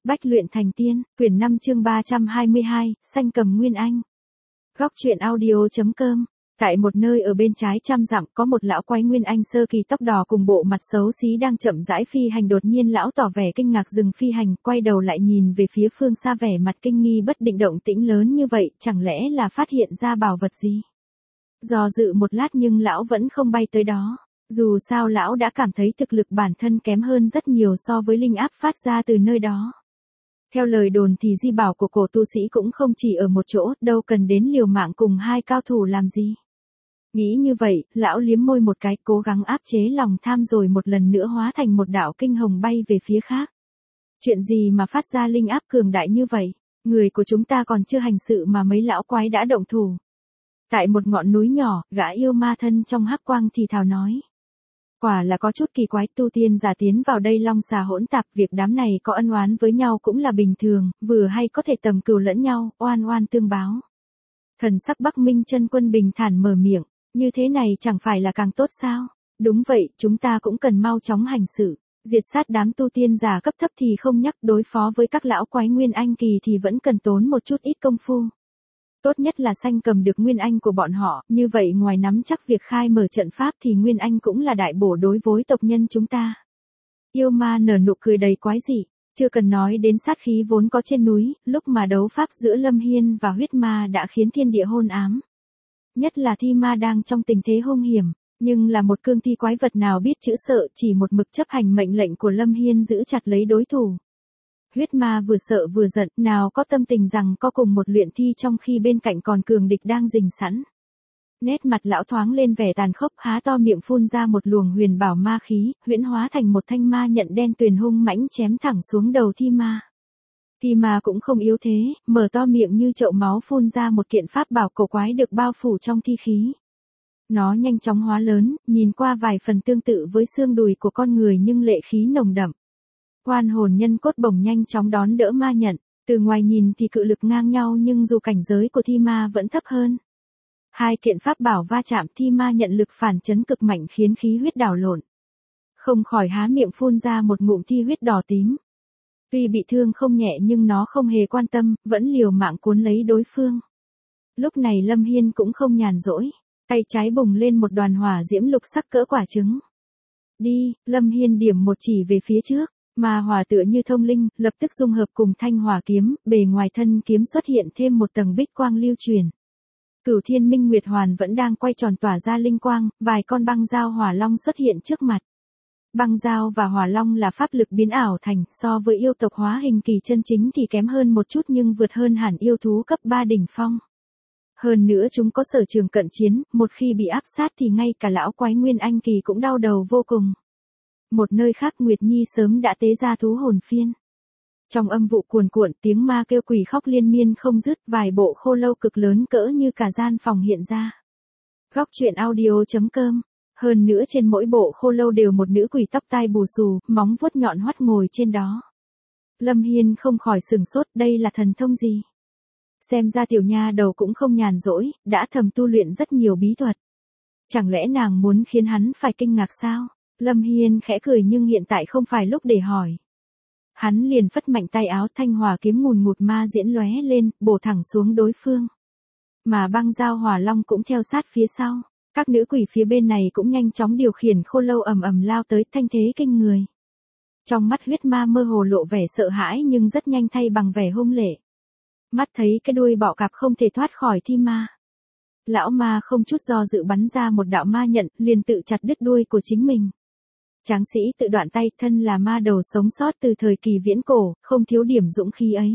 Bách luyện thành tiên, quyển 5 chương 322, Sanh Cầm Nguyên Anh. Góc truyện audio.com. Tại một nơi ở bên trái trăm dặm có một lão quái Nguyên Anh sơ kỳ tóc đỏ cùng bộ mặt xấu xí đang chậm rãi phi hành, đột nhiên lão tỏ vẻ kinh ngạc dừng phi hành, quay đầu lại nhìn về phía phương xa, vẻ mặt kinh nghi bất định, động tĩnh lớn như vậy, chẳng lẽ là phát hiện ra bảo vật gì? Do dự một lát nhưng lão vẫn không bay tới đó. Dù sao lão đã cảm thấy thực lực bản thân kém hơn rất nhiều so với linh áp phát ra từ nơi đó. Theo lời đồn thì di bảo của cổ tu sĩ cũng không chỉ ở một chỗ, đâu cần đến liều mạng cùng hai cao thủ làm gì. Nghĩ như vậy, lão liếm môi một cái, cố gắng áp chế lòng tham rồi một lần nữa hóa thành một đạo kinh hồng bay về phía khác. Chuyện gì mà phát ra linh áp cường đại như vậy? Người của chúng ta còn chưa hành sự mà mấy lão quái đã động thủ. Tại một ngọn núi nhỏ, gã yêu ma thân trong hắc quang thì thào nói. Quả là có chút kỳ quái, tu tiên giả tiến vào đây long xà hỗn tạp, việc đám này có ân oán với nhau cũng là bình thường, vừa hay có thể tầm cừu lẫn nhau, oan oan tương báo. Thần sắc Bắc Minh Chân Quân bình thản mở miệng, như thế này chẳng phải là càng tốt sao? Đúng vậy, chúng ta cũng cần mau chóng hành sự, diệt sát đám tu tiên giả cấp thấp thì không nhắc, đối phó với các lão quái Nguyên Anh kỳ thì vẫn cần tốn một chút ít công phu. Tốt nhất là sanh cầm được Nguyên Anh của bọn họ, như vậy ngoài nắm chắc việc khai mở trận pháp thì Nguyên Anh cũng là đại bổ đối với tộc nhân chúng ta. Yêu ma nở nụ cười đầy quái dị, chưa cần nói đến sát khí vốn có trên núi, lúc mà đấu pháp giữa Lâm Hiên và huyết ma đã khiến thiên địa hôn ám. Nhất là thi ma đang trong tình thế hung hiểm, nhưng là một cương thi quái vật nào biết chữ sợ, chỉ một mực chấp hành mệnh lệnh của Lâm Hiên giữ chặt lấy đối thủ. Huyết ma vừa sợ vừa giận, nào có tâm tình rằng có cùng một luyện thi trong khi bên cạnh còn cường địch đang rình sẵn. Nét mặt lão thoáng lên vẻ tàn khốc, há to miệng phun ra một luồng huyền bảo ma khí, huyễn hóa thành một thanh ma nhận đen tuyền hung mãnh chém thẳng xuống đầu thi ma. Thi ma cũng không yếu thế, mở to miệng như chậu máu phun ra một kiện pháp bảo cổ quái được bao phủ trong thi khí. Nó nhanh chóng hóa lớn, nhìn qua vài phần tương tự với xương đùi của con người nhưng lệ khí nồng đậm. Oan hồn nhân cốt bổng nhanh chóng đón đỡ ma nhận, từ ngoài nhìn thì cự lực ngang nhau nhưng dù cảnh giới của thi ma vẫn thấp hơn. Hai kiện pháp bảo va chạm, thi ma nhận lực phản chấn cực mạnh khiến khí huyết đảo lộn. Không khỏi há miệng phun ra một ngụm thi huyết đỏ tím. Tuy bị thương không nhẹ nhưng nó không hề quan tâm, vẫn liều mạng cuốn lấy đối phương. Lúc này Lâm Hiên cũng không nhàn rỗi, tay trái bùng lên một đoàn hỏa diễm lục sắc cỡ quả trứng. Đi, Lâm Hiên điểm một chỉ về phía trước. Ma hỏa tựa như thông linh, lập tức dung hợp cùng thanh hỏa kiếm, bề ngoài thân kiếm xuất hiện thêm một tầng bích quang lưu truyền. Cửu Thiên Minh Nguyệt Hoàn vẫn đang quay tròn tỏa ra linh quang, vài con băng dao hỏa long xuất hiện trước mặt. Băng dao và hỏa long là pháp lực biến ảo thành, so với yêu tộc hóa hình kỳ chân chính thì kém hơn một chút nhưng vượt hơn hẳn yêu thú cấp 3 đỉnh phong. Hơn nữa chúng có sở trường cận chiến, một khi bị áp sát thì ngay cả lão quái Nguyên Anh kỳ cũng đau đầu vô cùng. Một nơi khác Nguyệt Nhi sớm đã tế ra thú hồn phiên. Trong âm vụ cuồn cuộn, tiếng ma kêu quỷ khóc liên miên không dứt, vài bộ khô lâu cực lớn cỡ như cả gian phòng hiện ra. Góc truyện audio.com. Hơn nữa trên mỗi bộ khô lâu đều một nữ quỷ tóc tai bù xù, móng vuốt nhọn hoắt ngồi trên đó. Lâm Hiên không khỏi sửng sốt, đây là thần thông gì? Xem ra tiểu nha đầu cũng không nhàn rỗi, đã thầm tu luyện rất nhiều bí thuật. Chẳng lẽ nàng muốn khiến hắn phải kinh ngạc sao? Lâm Hiên khẽ cười nhưng hiện tại không phải lúc để hỏi. Hắn liền phất mạnh tay áo, thanh hỏa kiếm ngùn ngụt ma diễn lóe lên, bổ thẳng xuống đối phương. Mà băng dao hỏa long cũng theo sát phía sau. Các nữ quỷ phía bên này cũng nhanh chóng điều khiển khô lâu ầm ầm lao tới, thanh thế kinh người. Trong mắt huyết ma mơ hồ lộ vẻ sợ hãi nhưng rất nhanh thay bằng vẻ hung lệ. Mắt thấy cái đuôi bọ cạp không thể thoát khỏi thi ma. Lão ma không chút do dự bắn ra một đạo ma nhận, liền tự chặt đứt đuôi của chính mình. Tráng sĩ tự đoạn tay, thân là ma đầu sống sót từ thời kỳ viễn cổ, không thiếu điểm dũng khí ấy.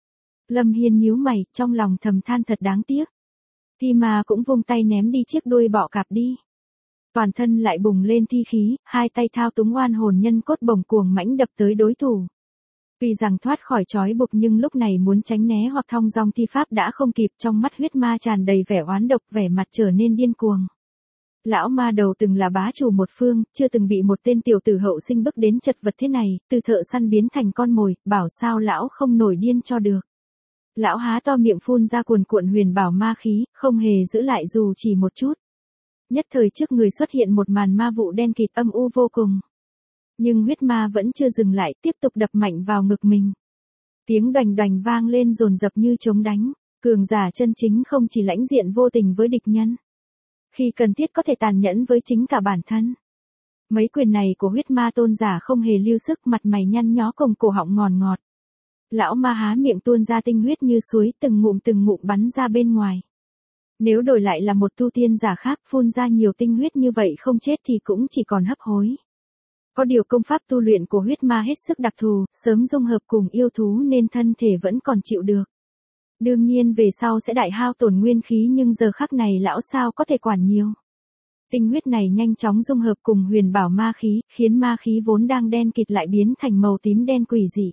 Lâm Hiên nhíu mày, trong lòng thầm than thật đáng tiếc. Thi ma cũng vung tay ném đi chiếc đuôi bọ cạp đi. Toàn thân lại bùng lên thi khí, hai tay thao túng oan hồn nhân cốt bổng cuồng mãnh đập tới đối thủ. Tuy rằng thoát khỏi trói buộc nhưng lúc này muốn tránh né hoặc thong dong thi pháp đã không kịp, trong mắt huyết ma tràn đầy vẻ oán độc, vẻ mặt trở nên điên cuồng. Lão ma đầu từng là bá chủ một phương, chưa từng bị một tên tiểu tử hậu sinh bức đến chật vật thế này, từ thợ săn biến thành con mồi, bảo sao lão không nổi điên cho được. Lão há to miệng phun ra cuồn cuộn huyền bảo ma khí, không hề giữ lại dù chỉ một chút. Nhất thời trước người xuất hiện một màn ma vụ đen kịt âm u vô cùng. Nhưng huyết ma vẫn chưa dừng lại, tiếp tục đập mạnh vào ngực mình. Tiếng đoành đoành vang lên dồn dập như trống đánh, cường giả chân chính không chỉ lãnh diện vô tình với địch nhân. Khi cần thiết có thể tàn nhẫn với chính cả bản thân. Mấy quyền này của huyết ma tôn giả không hề lưu sức, mặt mày nhăn nhó cùng cổ họng ngòn ngọt. Lão ma há miệng tuôn ra tinh huyết như suối, từng ngụm bắn ra bên ngoài. Nếu đổi lại là một tu tiên giả khác phun ra nhiều tinh huyết như vậy không chết thì cũng chỉ còn hấp hối. Có điều công pháp tu luyện của huyết ma hết sức đặc thù, sớm dung hợp cùng yêu thú nên thân thể vẫn còn chịu được. Đương nhiên về sau sẽ đại hao tổn nguyên khí nhưng giờ khắc này lão sao có thể quản nhiều. Tinh huyết này nhanh chóng dung hợp cùng huyền bảo ma khí, khiến ma khí vốn đang đen kịt lại biến thành màu tím đen quỷ dị.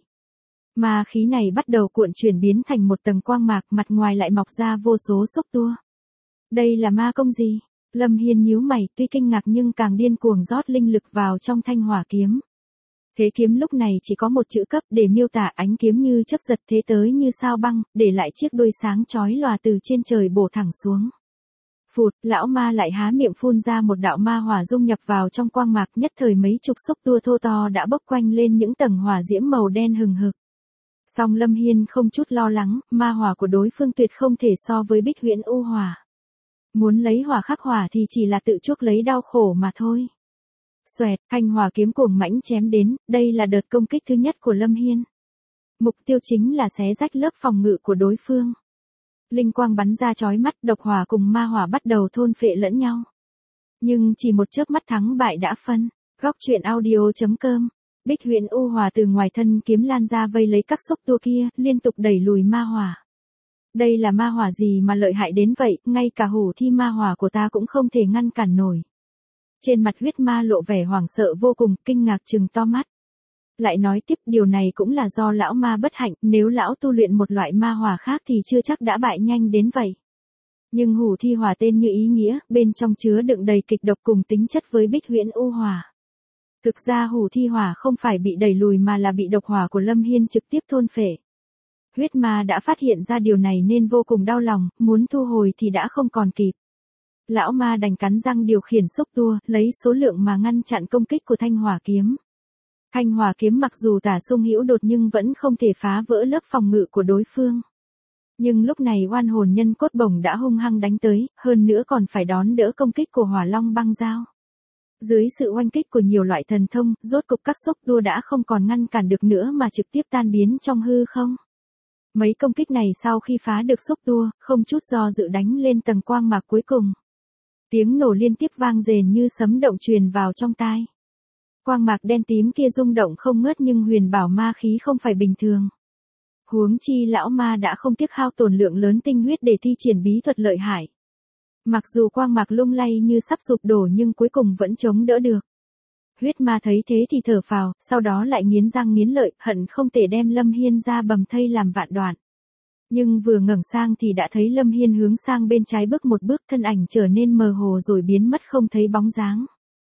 Ma khí này bắt đầu cuộn chuyển biến thành một tầng quang mạc, mặt ngoài lại mọc ra vô số xúc tua. Đây là ma công gì? Lâm Hiên nhíu mày, tuy kinh ngạc nhưng càng điên cuồng rót linh lực vào trong thanh hỏa kiếm. Thế kiếm lúc này chỉ có một chữ cấp để miêu tả, ánh kiếm như chớp giật thế tới như sao băng, để lại chiếc đuôi sáng chói lòa từ trên trời bổ thẳng xuống. Phụt, lão ma lại há miệng phun ra một đạo ma hỏa dung nhập vào trong quang mạc, nhất thời mấy chục xúc tua thô to đã bốc quanh lên những tầng hỏa diễm màu đen hừng hực. Song Lâm Hiên không chút lo lắng, ma hỏa của đối phương tuyệt không thể so với Bích Huyễn U hỏa. Muốn lấy hỏa khắc hỏa thì chỉ là tự chuốc lấy đau khổ mà thôi. Xoẹt, thanh hỏa kiếm cuồng mãnh chém đến, đây là đợt công kích thứ nhất của Lâm Hiên. Mục tiêu chính là xé rách lớp phòng ngự của đối phương. Linh quang bắn ra chói mắt, độc hỏa cùng ma hỏa bắt đầu thôn phệ lẫn nhau. Nhưng chỉ một chớp mắt thắng bại đã phân. Góc truyện audio.com. Bích Huyễn U hỏa từ ngoài thân kiếm lan ra vây lấy các xúc tua kia, liên tục đẩy lùi ma hỏa. Đây là ma hỏa gì mà lợi hại đến vậy, ngay cả hủ thi ma hỏa của ta cũng không thể ngăn cản nổi. Trên mặt huyết ma lộ vẻ hoảng sợ vô cùng, kinh ngạc trừng to mắt. Lại nói tiếp, điều này cũng là do lão ma bất hạnh, nếu lão tu luyện một loại ma hỏa khác thì chưa chắc đã bại nhanh đến vậy. Nhưng hủ thi hỏa tên như ý nghĩa, bên trong chứa đựng đầy kịch độc cùng tính chất với Bích Huyễn U hỏa. Thực ra hủ thi hỏa không phải bị đẩy lùi mà là bị độc hỏa của Lâm Hiên trực tiếp thôn phệ. Huyết ma đã phát hiện ra điều này nên vô cùng đau lòng, muốn thu hồi thì đã không còn kịp. Lão ma đành cắn răng điều khiển xúc tua, lấy số lượng mà ngăn chặn công kích của thanh hỏa kiếm. Thanh hỏa kiếm mặc dù tả xung hữu đột nhưng vẫn không thể phá vỡ lớp phòng ngự của đối phương. Nhưng lúc này oan hồn nhân cốt bổng đã hung hăng đánh tới, hơn nữa còn phải đón đỡ công kích của hỏa long băng dao. Dưới sự oanh kích của nhiều loại thần thông, rốt cục các xúc tua đã không còn ngăn cản được nữa mà trực tiếp tan biến trong hư không. Mấy công kích này sau khi phá được xúc tua, không chút do dự đánh lên tầng quang mạc cuối cùng. Tiếng nổ liên tiếp vang rền như sấm động truyền vào trong tai. Quang mạc đen tím kia rung động không ngớt nhưng huyền bảo ma khí không phải bình thường. Huống chi lão ma đã không tiếc hao tổn lượng lớn tinh huyết để thi triển bí thuật lợi hại. Mặc dù quang mạc lung lay như sắp sụp đổ nhưng cuối cùng vẫn chống đỡ được. Huyết ma thấy thế thì thở phào, sau đó lại nghiến răng nghiến lợi, hận không thể đem Lâm Hiên ra bầm thây làm vạn đoạn. Nhưng vừa ngẩng sang thì đã thấy Lâm Hiên hướng sang bên trái bước một bước, thân ảnh trở nên mờ hồ rồi biến mất không thấy bóng dáng.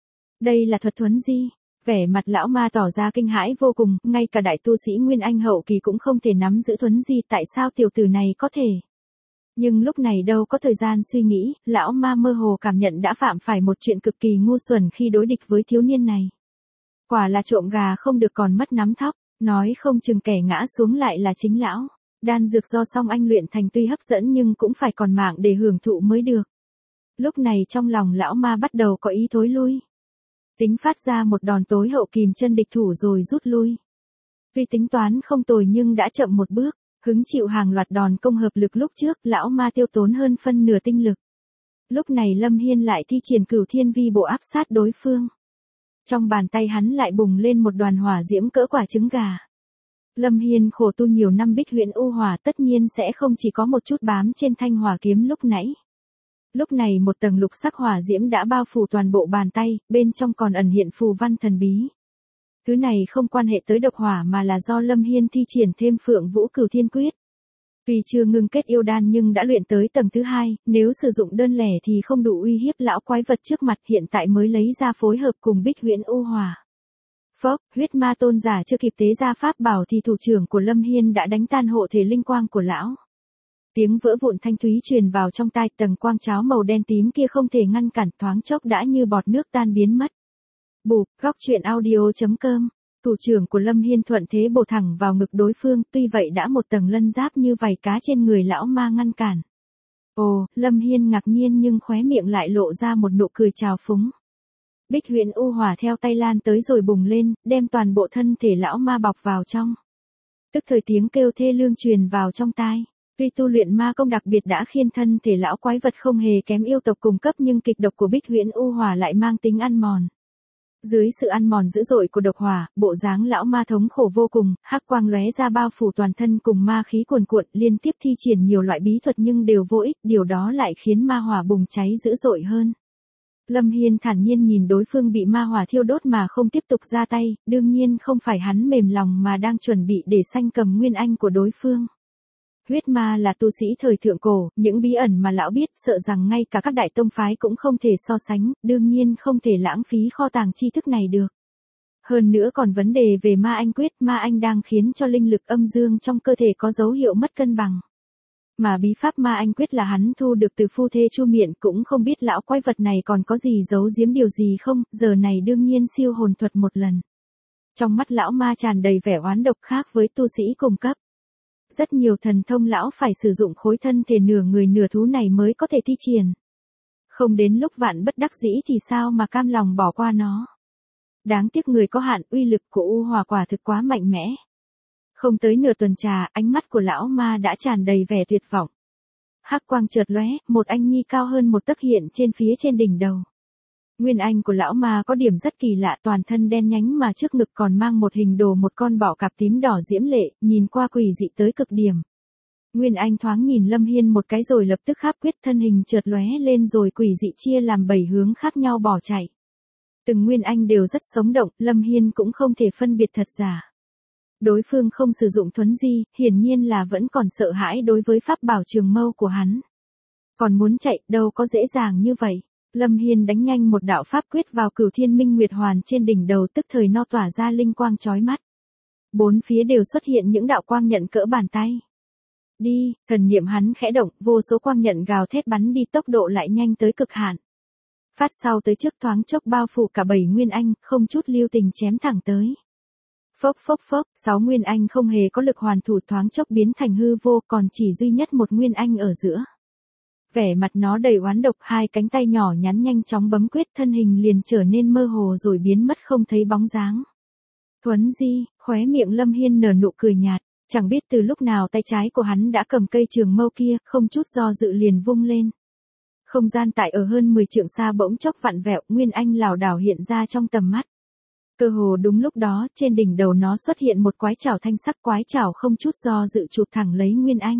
Đây là thuật thuấn di. Vẻ mặt lão ma tỏ ra kinh hãi vô cùng, ngay cả đại tu sĩ Nguyên Anh hậu kỳ cũng không thể nắm giữ thuấn di, tại sao tiểu tử này có thể. Nhưng lúc này đâu có thời gian suy nghĩ, lão ma mơ hồ cảm nhận đã phạm phải một chuyện cực kỳ ngu xuẩn khi đối địch với thiếu niên này. Quả là trộm gà không được còn mất nắm thóc, nói không chừng kẻ ngã xuống lại là chính lão. Đan dược do Song Anh luyện thành tuy hấp dẫn nhưng cũng phải còn mạng để hưởng thụ mới được. Lúc này trong lòng lão ma bắt đầu có ý thối lui. Tính phát ra một đòn tối hậu kìm chân địch thủ rồi rút lui. Tuy tính toán không tồi nhưng đã chậm một bước, hứng chịu hàng loạt đòn công hợp lực lúc trước, lão ma tiêu tốn hơn phân nửa tinh lực. Lúc này Lâm Hiên lại thi triển Cửu Thiên Vi bộ áp sát đối phương. Trong bàn tay hắn lại bùng lên một đoàn hỏa diễm cỡ quả trứng gà. Lâm Hiên khổ tu nhiều năm Bích Huyễn U hỏa tất nhiên sẽ không chỉ có một chút bám trên thanh hỏa kiếm lúc nãy. Lúc này một tầng lục sắc hỏa diễm đã bao phủ toàn bộ bàn tay, bên trong còn ẩn hiện phù văn thần bí. Thứ này không quan hệ tới độc hỏa mà là do Lâm Hiên thi triển thêm Phượng Vũ Cửu Thiên Quyết. Tuy chưa ngưng kết yêu đan nhưng đã luyện tới tầng thứ 2, nếu sử dụng đơn lẻ thì không đủ uy hiếp lão quái vật trước mặt, hiện tại mới lấy ra phối hợp cùng Bích Huyễn U hỏa. Phốc, huyết ma tôn giả chưa kịp tế ra pháp bảo thì thủ trưởng của Lâm Hiên đã đánh tan hộ thể linh quang của lão. Tiếng vỡ vụn thanh thúy truyền vào trong tai, tầng quang cháo màu đen tím kia không thể ngăn cản, thoáng chốc đã như bọt nước tan biến mất. Bụp, góc truyện audio.com Thủ trưởng của Lâm Hiên thuận thế bổ thẳng vào ngực đối phương, tuy vậy đã một tầng lân giáp như vảy cá trên người lão ma ngăn cản. Ồ, Lâm Hiên ngạc nhiên nhưng khóe miệng lại lộ ra một nụ cười trào phúng. Bích Huyễn U Hỏa theo tay lan tới rồi bùng lên, đem toàn bộ thân thể lão ma bọc vào trong. Tức thời tiếng kêu thê lương truyền vào trong tai. Tuy tu luyện ma công đặc biệt đã khiến thân thể lão quái vật không hề kém yêu tộc cùng cấp nhưng kịch độc của Bích Huyễn U Hỏa lại mang tính ăn mòn. Dưới sự ăn mòn dữ dội của độc hỏa, bộ dáng lão ma thống khổ vô cùng, hắc quang lóe ra bao phủ toàn thân cùng ma khí cuồn cuộn, liên tiếp thi triển nhiều loại bí thuật nhưng đều vô ích, điều đó lại khiến ma hỏa bùng cháy dữ dội hơn. Lâm Hiên thản nhiên nhìn đối phương bị ma hỏa thiêu đốt mà không tiếp tục ra tay, đương nhiên không phải hắn mềm lòng mà đang chuẩn bị để sanh cầm nguyên anh của đối phương. Huyết ma là tu sĩ thời thượng cổ, những bí ẩn mà lão biết sợ rằng ngay cả các đại tông phái cũng không thể so sánh, đương nhiên không thể lãng phí kho tàng tri thức này được. Hơn nữa còn vấn đề về ma anh quyết, ma anh đang khiến cho linh lực âm dương trong cơ thể có dấu hiệu mất cân bằng. Mà bí pháp ma anh quyết là hắn thu được từ phu thê Chu Miện, cũng không biết lão quái vật này còn có gì giấu giếm điều gì không, giờ này đương nhiên siêu hồn thuật một lần. Trong mắt lão ma tràn đầy vẻ oán độc khác với tu sĩ cùng cấp. Rất nhiều thần thông lão phải sử dụng khối thân thể nửa người nửa thú này mới có thể thi triển. Không đến lúc vạn bất đắc dĩ thì sao mà cam lòng bỏ qua nó. Đáng tiếc người có hạn, uy lực của U Hỏa quả thực quá mạnh mẽ. Không tới nửa tuần trà, ánh mắt của lão ma đã tràn đầy vẻ tuyệt vọng. Hắc quang chợt lóe, một anh nhi cao hơn một tấc hiện trên phía trên đỉnh đầu. Nguyên anh của lão ma có điểm rất kỳ lạ, toàn thân đen nhánh mà trước ngực còn mang một hình đồ một con bọ cạp tím đỏ diễm lệ, nhìn qua quỷ dị tới cực điểm. Nguyên anh thoáng nhìn Lâm Hiên một cái rồi lập tức kháp quyết, thân hình chợt lóe lên rồi quỷ dị chia làm 7 hướng khác nhau bỏ chạy. Từng nguyên anh đều rất sống động, Lâm Hiên cũng không thể phân biệt thật giả. Đối phương không sử dụng thuấn di, hiển nhiên là vẫn còn sợ hãi đối với pháp bảo trường mâu của hắn. Còn muốn chạy, đâu có dễ dàng như vậy. Lâm Hiên đánh nhanh một đạo pháp quyết vào Cửu Thiên Minh Nguyệt Hoàn trên đỉnh đầu, tức thời nó tỏa ra linh quang chói mắt. Bốn phía đều xuất hiện những đạo quang nhận cỡ bàn tay. Đi, thần niệm hắn khẽ động, vô số quang nhận gào thét bắn đi, tốc độ lại nhanh tới cực hạn. Phát sau tới trước thoáng chốc bao phủ cả 7 nguyên anh, không chút lưu tình chém thẳng tới. Phốc phốc phốc, 6 nguyên anh không hề có lực hoàn thủ, thoáng chốc biến thành hư vô, còn chỉ duy nhất một nguyên anh ở giữa. Vẻ mặt nó đầy oán độc, hai cánh tay nhỏ nhắn nhanh chóng bấm quyết, thân hình liền trở nên mơ hồ rồi biến mất không thấy bóng dáng. Thuấn di, khóe miệng Lâm Hiên nở nụ cười nhạt, chẳng biết từ lúc nào tay trái của hắn đã cầm cây trường mâu kia, không chút do dự liền vung lên. Không gian tại ở hơn 10 trượng xa bỗng chốc vặn vẹo, nguyên anh lảo đảo hiện ra trong tầm mắt. Cơ hồ đúng lúc đó, trên đỉnh đầu nó xuất hiện một quái trảo thanh sắc, quái trảo không chút do dự chụp thẳng lấy nguyên anh.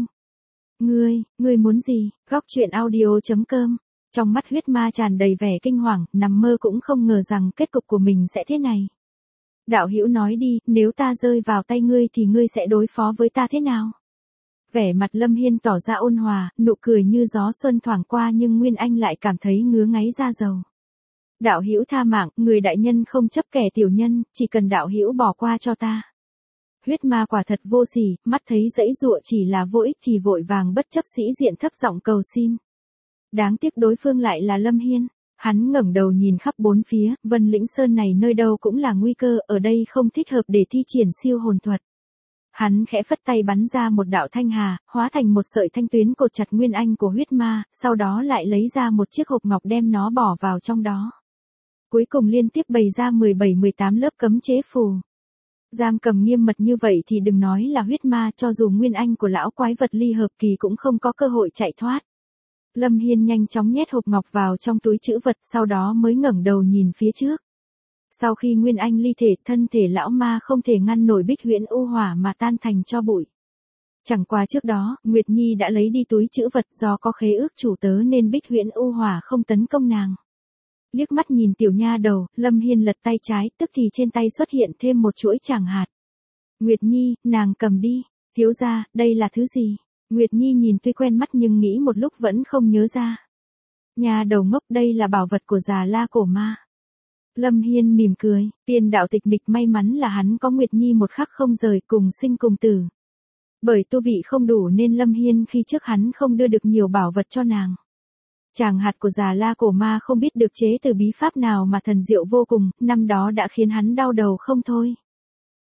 Ngươi muốn gì? Góc truyện audio.com. Trong mắt huyết ma tràn đầy vẻ kinh hoàng, nằm mơ cũng không ngờ rằng kết cục của mình sẽ thế này. Đạo hữu nói đi, nếu ta rơi vào tay ngươi thì ngươi sẽ đối phó với ta thế nào? Vẻ mặt Lâm Hiên tỏ ra ôn hòa, nụ cười như gió xuân thoảng qua, nhưng Nguyên Anh lại cảm thấy ngứa ngáy da dầu. Đạo hữu tha mạng, người đại nhân không chấp kẻ tiểu nhân, chỉ cần đạo hữu bỏ qua cho ta. Huyết ma quả thật vô sỉ, mắt thấy dãy dụa chỉ là vô ích thì vội vàng bất chấp sĩ diện thấp giọng cầu xin. Đáng tiếc đối phương lại là Lâm Hiên. Hắn ngẩng đầu nhìn khắp bốn phía, Vân Lĩnh Sơn này nơi đâu cũng là nguy cơ, ở đây không thích hợp để thi triển siêu hồn thuật. Hắn khẽ phất tay bắn ra một đạo thanh hà, hóa thành một sợi thanh tuyến cột chặt nguyên anh của huyết ma, sau đó lại lấy ra một chiếc hộp ngọc đem nó bỏ vào trong đó. Cuối cùng liên tiếp bày ra 17-18 lớp cấm chế phù. Giam cầm nghiêm mật như vậy thì đừng nói là huyết ma, cho dù nguyên anh của lão quái vật ly hợp kỳ cũng không có cơ hội chạy thoát. Lâm Hiên nhanh chóng nhét hộp ngọc vào trong túi trữ vật, sau đó mới ngẩng đầu nhìn phía trước. Sau khi nguyên anh ly thể, thân thể lão ma không thể ngăn nổi Bích Huyễn U Hỏa mà tan thành tro bụi. Chẳng qua trước đó, Nguyệt Nhi đã lấy đi túi trữ vật, do có khế ước chủ tớ nên Bích Huyễn U Hỏa không tấn công nàng. Liếc mắt nhìn tiểu nha đầu, Lâm Hiên lật tay trái, tức thì trên tay xuất hiện thêm một chuỗi tràng hạt. Nguyệt Nhi, nàng cầm đi. Thiếu gia, đây là thứ gì? Nguyệt Nhi nhìn tuy quen mắt nhưng nghĩ một lúc vẫn không nhớ ra. Nhà đầu ngốc, đây là bảo vật của Già La Cổ Ma. Lâm Hiên mỉm cười, tiên đạo tịch mịch, may mắn là hắn có Nguyệt Nhi một khắc không rời, cùng sinh cùng tử. Bởi tu vị không đủ nên Lâm Hiên khi trước hắn không đưa được nhiều bảo vật cho nàng. Tràng hạt của Già La Cổ Ma không biết được chế từ bí pháp nào mà thần diệu vô cùng, năm đó đã khiến hắn đau đầu không thôi.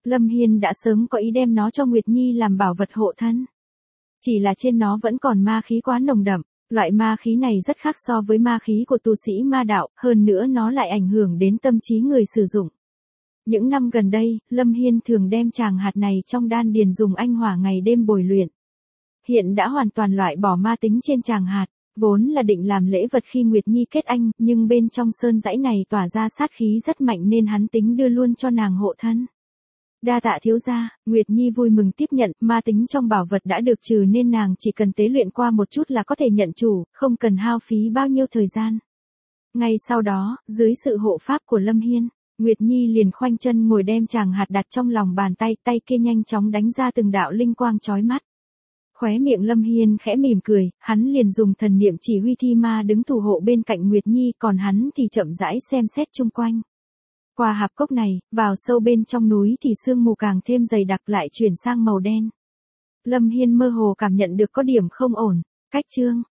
Lâm Hiên đã sớm có ý đem nó cho Nguyệt Nhi làm bảo vật hộ thân. Chỉ là trên nó vẫn còn ma khí quá nồng đậm, loại ma khí này rất khác so với ma khí của tu sĩ ma đạo, hơn nữa nó lại ảnh hưởng đến tâm trí người sử dụng. Những năm gần đây, Lâm Hiên thường đem tràng hạt này trong đan điền dùng anh hỏa ngày đêm bồi luyện. Hiện đã hoàn toàn loại bỏ ma tính trên tràng hạt, vốn là định làm lễ vật khi Nguyệt Nhi kết anh, nhưng bên trong sơn dãy này tỏa ra sát khí rất mạnh nên hắn tính đưa luôn cho nàng hộ thân. Đa tạ thiếu gia, Nguyệt Nhi vui mừng tiếp nhận, ma tính trong bảo vật đã được trừ nên nàng chỉ cần tế luyện qua một chút là có thể nhận chủ, không cần hao phí bao nhiêu thời gian. Ngay sau đó, dưới sự hộ pháp của Lâm Hiên, Nguyệt Nhi liền khoanh chân ngồi đem tràng hạt đặt trong lòng bàn tay, tay kia nhanh chóng đánh ra từng đạo linh quang chói mắt. Khóe miệng Lâm Hiên khẽ mỉm cười, hắn liền dùng thần niệm chỉ huy thi ma đứng thủ hộ bên cạnh Nguyệt Nhi, còn hắn thì chậm rãi xem xét chung quanh. Qua hạp cốc này, vào sâu bên trong núi thì sương mù càng thêm dày đặc lại chuyển sang màu đen. Lâm Hiên mơ hồ cảm nhận được có điểm không ổn. Cách chương